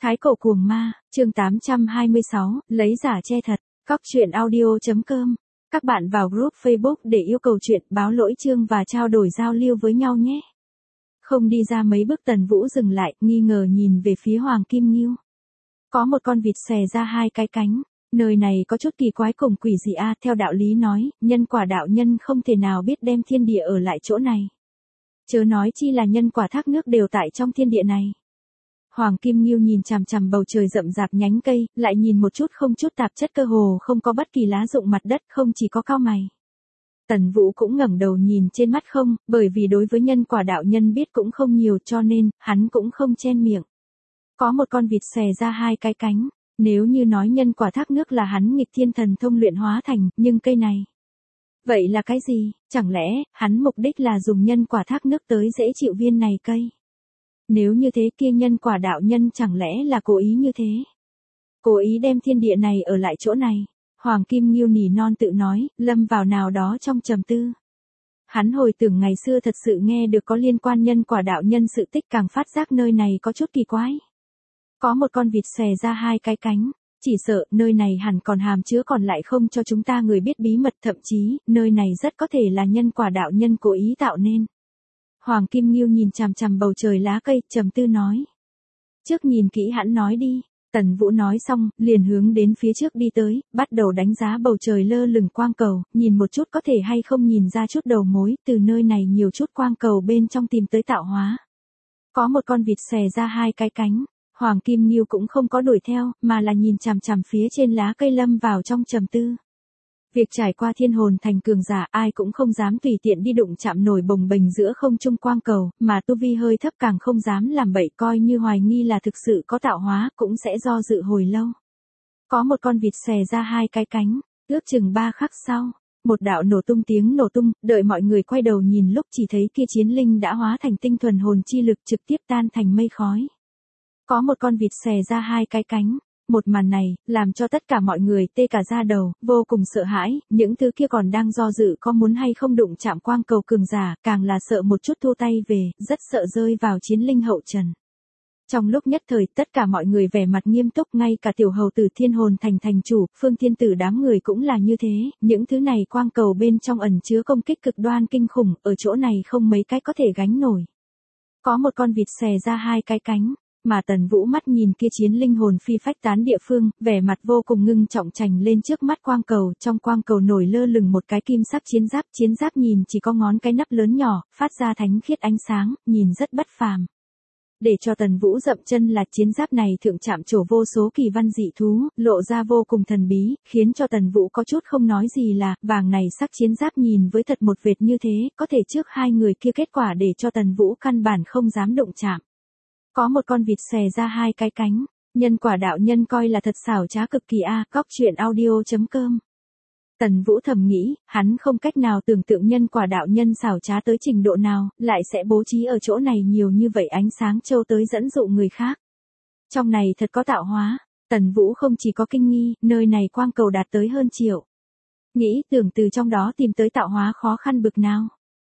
Thái cổ cuồng ma, chương 826, lấy giả che thật, Cóc truyện audio.com. Các bạn vào group Facebook để yêu cầu chuyện, báo lỗi chương và trao đổi giao lưu với nhau nhé. Không đi ra mấy bước Tần Vũ dừng lại, nghi ngờ nhìn về phía Hoàng Kim Ngưu. Có một con vịt xòe ra hai cái cánh, nơi này có chút kỳ quái cùng quỷ gì a? Theo đạo lý nói, nhân quả đạo nhân không thể nào biết đem thiên địa ở lại chỗ này. Chớ nói chi là nhân quả thác nước đều tại trong thiên địa này. Hoàng Kim Ngưu nhìn chằm chằm bầu trời rậm rạp nhánh cây, lại nhìn một chút không chút tạp chất cơ hồ không có bất kỳ lá rụng mặt đất, không chỉ có cau mày. Tần Vũ cũng ngẩng đầu nhìn trên mắt không, bởi vì đối với nhân quả đạo nhân biết cũng không nhiều cho nên, hắn cũng không chen miệng. Có một con vịt xòe ra hai cái cánh, nếu như nói nhân quả thác nước là hắn nghịch thiên thần thông luyện hóa thành, nhưng cây này. Vậy là cái gì? Chẳng lẽ, hắn mục đích là dùng nhân quả thác nước tới dễ chịu viên này cây? Nếu như thế kia nhân quả đạo nhân chẳng lẽ là cố ý như thế? Cố ý đem thiên địa này ở lại chỗ này. Hoàng Kim Ngưu nỉ non tự nói, lâm vào nào đó trong trầm tư. Hắn hồi tưởng ngày xưa thật sự nghe được có liên quan nhân quả đạo nhân sự tích, càng phát giác nơi này có chút kỳ quái. Có một con vịt xòe ra hai cái cánh, chỉ sợ nơi này hẳn còn hàm chứa còn lại không cho chúng ta người biết bí mật, thậm chí, nơi này rất có thể là nhân quả đạo nhân cố ý tạo nên. Hoàng Kim Ngưu nhìn chằm chằm bầu trời lá cây, trầm tư nói. Trước nhìn kỹ hẳn nói đi. Tần Vũ nói xong, liền hướng đến phía trước đi tới, bắt đầu đánh giá bầu trời lơ lửng quang cầu, nhìn một chút có thể hay không nhìn ra chút đầu mối, từ nơi này nhiều chút quang cầu bên trong tìm tới tạo hóa. Có một con vịt xòe ra hai cái cánh, Hoàng Kim Ngưu cũng không có đuổi theo, mà là nhìn chằm chằm phía trên lá cây lâm vào trong trầm tư. Việc trải qua thiên hồn thành cường giả, ai cũng không dám tùy tiện đi đụng chạm nổi bồng bềnh giữa không trung quang cầu, mà tu vi hơi thấp càng không dám làm bậy, coi như hoài nghi là thực sự có tạo hóa, cũng sẽ do dự hồi lâu. Có một con vịt xòe ra hai cái cánh, ước chừng 3 khắc sau, một đạo nổ tung tiếng nổ tung, đợi mọi người quay đầu nhìn lúc chỉ thấy kia chiến linh đã hóa thành tinh thuần hồn chi lực trực tiếp tan thành mây khói. Có một con vịt xòe ra hai cái cánh. Một màn này, làm cho tất cả mọi người tê cả da đầu, vô cùng sợ hãi, những thứ kia còn đang do dự có muốn hay không đụng chạm quang cầu cường giả, càng là sợ một chút thu tay về, rất sợ rơi vào chiến linh hậu trần. Trong lúc nhất thời, tất cả mọi người vẻ mặt nghiêm túc, ngay cả tiểu hầu tử thiên hồn thành thành chủ, phương thiên tử đám người cũng là như thế, những thứ này quang cầu bên trong ẩn chứa công kích cực đoan kinh khủng, ở chỗ này không mấy cái có thể gánh nổi. Có một con vịt xòe ra hai cái cánh. Mà Tần Vũ mắt nhìn kia chiến linh hồn phi phách tán địa phương, vẻ mặt vô cùng ngưng trọng trành lên trước mắt quang cầu, trong quang cầu nổi lơ lửng một cái kim sắc chiến giáp nhìn chỉ có ngón cái nắp lớn nhỏ, phát ra thánh khiết ánh sáng, nhìn rất bất phàm. Để cho Tần Vũ dậm chân là chiến giáp này thượng chạm trổ vô số kỳ văn dị thú, lộ ra vô cùng thần bí, khiến cho Tần Vũ có chút không nói gì là, vàng này sắc chiến giáp nhìn với thật một vệt như thế, có thể trước hai người kia kết quả để cho Tần Vũ căn bản không dám đụng chạm. Có một con vịt xòe ra hai cái cánh, nhân quả đạo nhân coi là thật xảo trá cực kỳ a. Cóc truyện audio.com. Tần Vũ thầm nghĩ, hắn không cách nào tưởng tượng nhân quả đạo nhân xảo trá tới trình độ nào, lại sẽ bố trí ở chỗ này nhiều như vậy ánh sáng châu tới dẫn dụ người khác. Trong này thật có tạo hóa, Tần Vũ không chỉ có kinh nghi, nơi này quang cầu đạt tới hơn triệu. Nghĩ tưởng từ trong đó tìm tới tạo hóa khó khăn bực nào.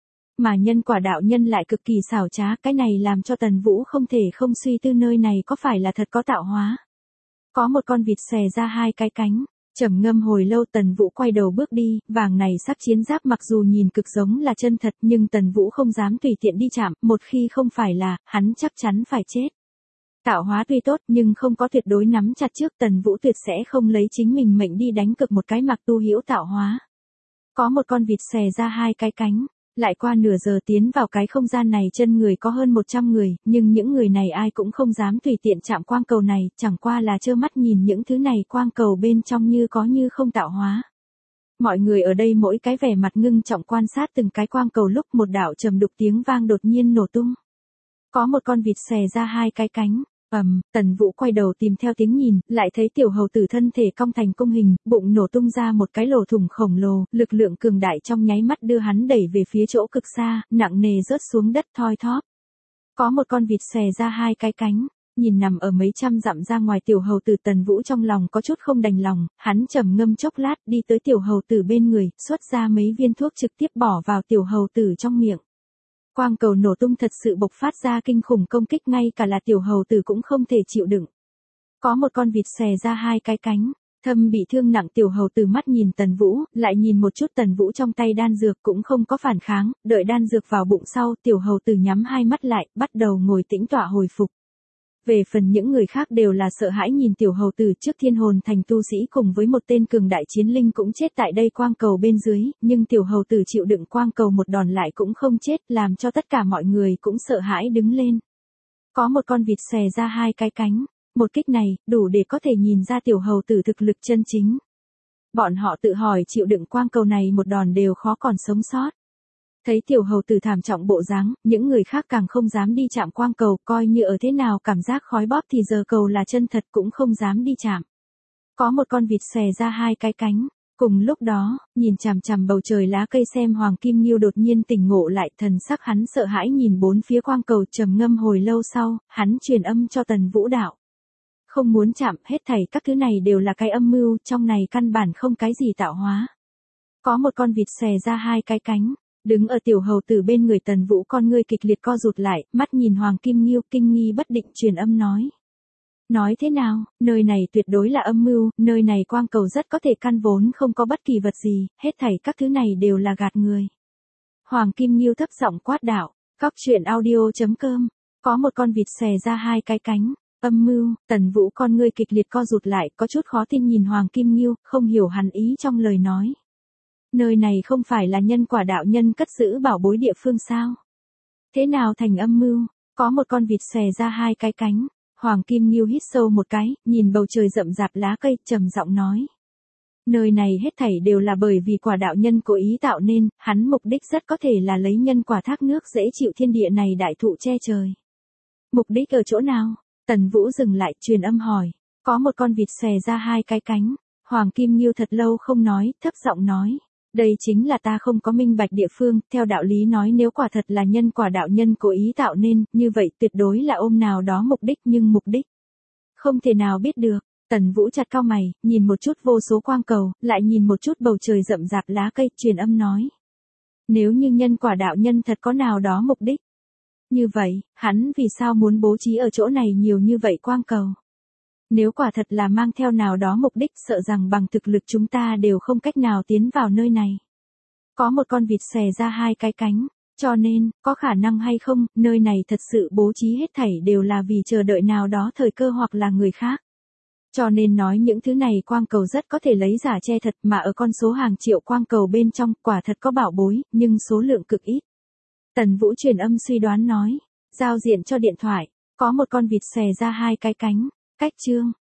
Mà nhân quả đạo nhân lại cực kỳ xảo trá, cái này làm cho Tần Vũ không thể không suy tư nơi này có phải là thật có tạo hóa. Có một con vịt xòe ra hai cái cánh, trầm ngâm hồi lâu Tần Vũ quay đầu bước đi, vàng này sắc chiến giáp mặc dù nhìn cực giống là chân thật nhưng Tần Vũ không dám tùy tiện đi chạm, một khi không phải là, hắn chắc chắn phải chết. Tạo hóa tuy tốt nhưng không có tuyệt đối nắm chặt trước, Tần Vũ tuyệt sẽ không lấy chính mình mệnh đi đánh cược một cái mặc tu hữu tạo hóa. Có một con vịt xòe ra hai cái cánh. Lại qua nửa giờ tiến vào cái không gian này chân người có hơn 100 người, nhưng những người này ai cũng không dám tùy tiện chạm quang cầu này, chẳng qua là trơ mắt nhìn những thứ này quang cầu bên trong như có như không tạo hóa. Mọi người ở đây mỗi cái vẻ mặt ngưng trọng quan sát từng cái quang cầu lúc một đạo trầm đục tiếng vang đột nhiên nổ tung. Có một con vịt xòe ra hai cái cánh. Tần Vũ quay đầu tìm theo tiếng nhìn, lại thấy tiểu hầu tử thân thể cong thành cung hình, bụng nổ tung ra một cái lỗ thủng khổng lồ, lực lượng cường đại trong nháy mắt đưa hắn đẩy về phía chỗ cực xa, nặng nề rớt xuống đất thoi thóp. Có một con vịt xòe ra hai cái cánh, nhìn nằm ở mấy trăm dặm ra ngoài tiểu hầu tử, Tần Vũ trong lòng có chút không đành lòng, hắn trầm ngâm chốc lát đi tới tiểu hầu tử bên người, xuất ra mấy viên thuốc trực tiếp bỏ vào tiểu hầu tử trong miệng. Quang cầu nổ tung thật sự bộc phát ra kinh khủng công kích, ngay cả là tiểu hầu tử cũng không thể chịu đựng. Có một con vịt xòe ra hai cái cánh. Thâm bị thương nặng tiểu hầu tử mắt nhìn Tần Vũ, lại nhìn một chút Tần Vũ trong tay đan dược cũng không có phản kháng, đợi đan dược vào bụng sau, tiểu hầu tử nhắm hai mắt lại, bắt đầu ngồi tĩnh tọa hồi phục. Về phần những người khác đều là sợ hãi nhìn tiểu hầu tử trước thiên hồn thành tu sĩ cùng với một tên cường đại chiến linh cũng chết tại đây quang cầu bên dưới, nhưng tiểu hầu tử chịu đựng quang cầu một đòn lại cũng không chết, làm cho tất cả mọi người cũng sợ hãi đứng lên. Có một con vịt xòe ra hai cái cánh. Một kích này, đủ để có thể nhìn ra tiểu hầu tử thực lực chân chính. Bọn họ tự hỏi chịu đựng quang cầu này một đòn đều khó còn sống sót. Thấy tiểu hầu tử thảm trọng bộ dáng, những người khác càng không dám đi chạm quang cầu, coi như ở thế nào cảm giác khói bóp thì giờ cầu là chân thật cũng không dám đi chạm. Có một con vịt xòe ra hai cái cánh. Cùng lúc đó, nhìn chằm chằm bầu trời lá cây xem Hoàng Kim Nghiêu đột nhiên tỉnh ngộ lại, thần sắc hắn sợ hãi nhìn bốn phía quang cầu trầm ngâm hồi lâu sau, hắn truyền âm cho Tần Vũ đạo. Không muốn chạm, hết thảy các thứ này đều là cái âm mưu, trong này căn bản không cái gì tạo hóa. Có một con vịt xòe ra hai cái cánh, đứng ở tiểu hầu tử bên người Tần Vũ, con ngươi kịch liệt co rụt lại, mắt nhìn Hoàng Kim Nghiêu kinh nghi bất định truyền âm nói. Nói thế nào, nơi này tuyệt đối là âm mưu, nơi này quang cầu rất có thể căn vốn không có bất kỳ vật gì, hết thảy các thứ này đều là gạt người. Hoàng Kim Nghiêu thấp giọng quát đạo, Cóc truyện audio.com, có một con vịt xòe ra hai cái cánh. Âm mưu, Tần Vũ con ngươi kịch liệt co rụt lại, có chút khó tin nhìn Hoàng Kim Nghiêu, không hiểu hắn ý trong lời nói. Nơi này không phải là nhân quả đạo nhân cất giữ bảo bối địa phương sao? Thế nào thành âm mưu? Có một con vịt xòe ra hai cái cánh. Hoàng Kim Nghiêu hít sâu một cái, nhìn bầu trời rậm rạp lá cây, trầm giọng nói. Nơi này hết thảy đều là bởi vì quả đạo nhân cố ý tạo nên, hắn mục đích rất có thể là lấy nhân quả thác nước dễ chịu thiên địa này đại thụ che trời. Mục đích ở chỗ nào? Tần Vũ dừng lại truyền âm hỏi. Có một con vịt xòe ra hai cái cánh. Hoàng Kim Nghiêu thật lâu không nói, thấp giọng nói. Đây chính là ta không có minh bạch địa phương, theo đạo lý nói nếu quả thật là nhân quả đạo nhân cố ý tạo nên, như vậy tuyệt đối là ôm nào đó mục đích, nhưng mục đích không thể nào biết được. Tần Vũ chặt cau mày, nhìn một chút vô số quang cầu, lại nhìn một chút bầu trời rậm rạp lá cây, truyền âm nói. Nếu như nhân quả đạo nhân thật có nào đó mục đích, như vậy, hắn vì sao muốn bố trí ở chỗ này nhiều như vậy quang cầu? Nếu quả thật là mang theo nào đó mục đích, sợ rằng bằng thực lực chúng ta đều không cách nào tiến vào nơi này. Có một con vịt xòe ra hai cái cánh, cho nên, có khả năng hay không, nơi này thật sự bố trí hết thảy đều là vì chờ đợi nào đó thời cơ hoặc là người khác. Cho nên nói những thứ này quang cầu rất có thể lấy giả che thật, mà ở con số hàng triệu quang cầu bên trong, quả thật có bảo bối, nhưng số lượng cực ít. Tần Vũ truyền âm suy đoán nói, giao diện cho điện thoại, có một con vịt xòe ra hai cái cánh, cách chương.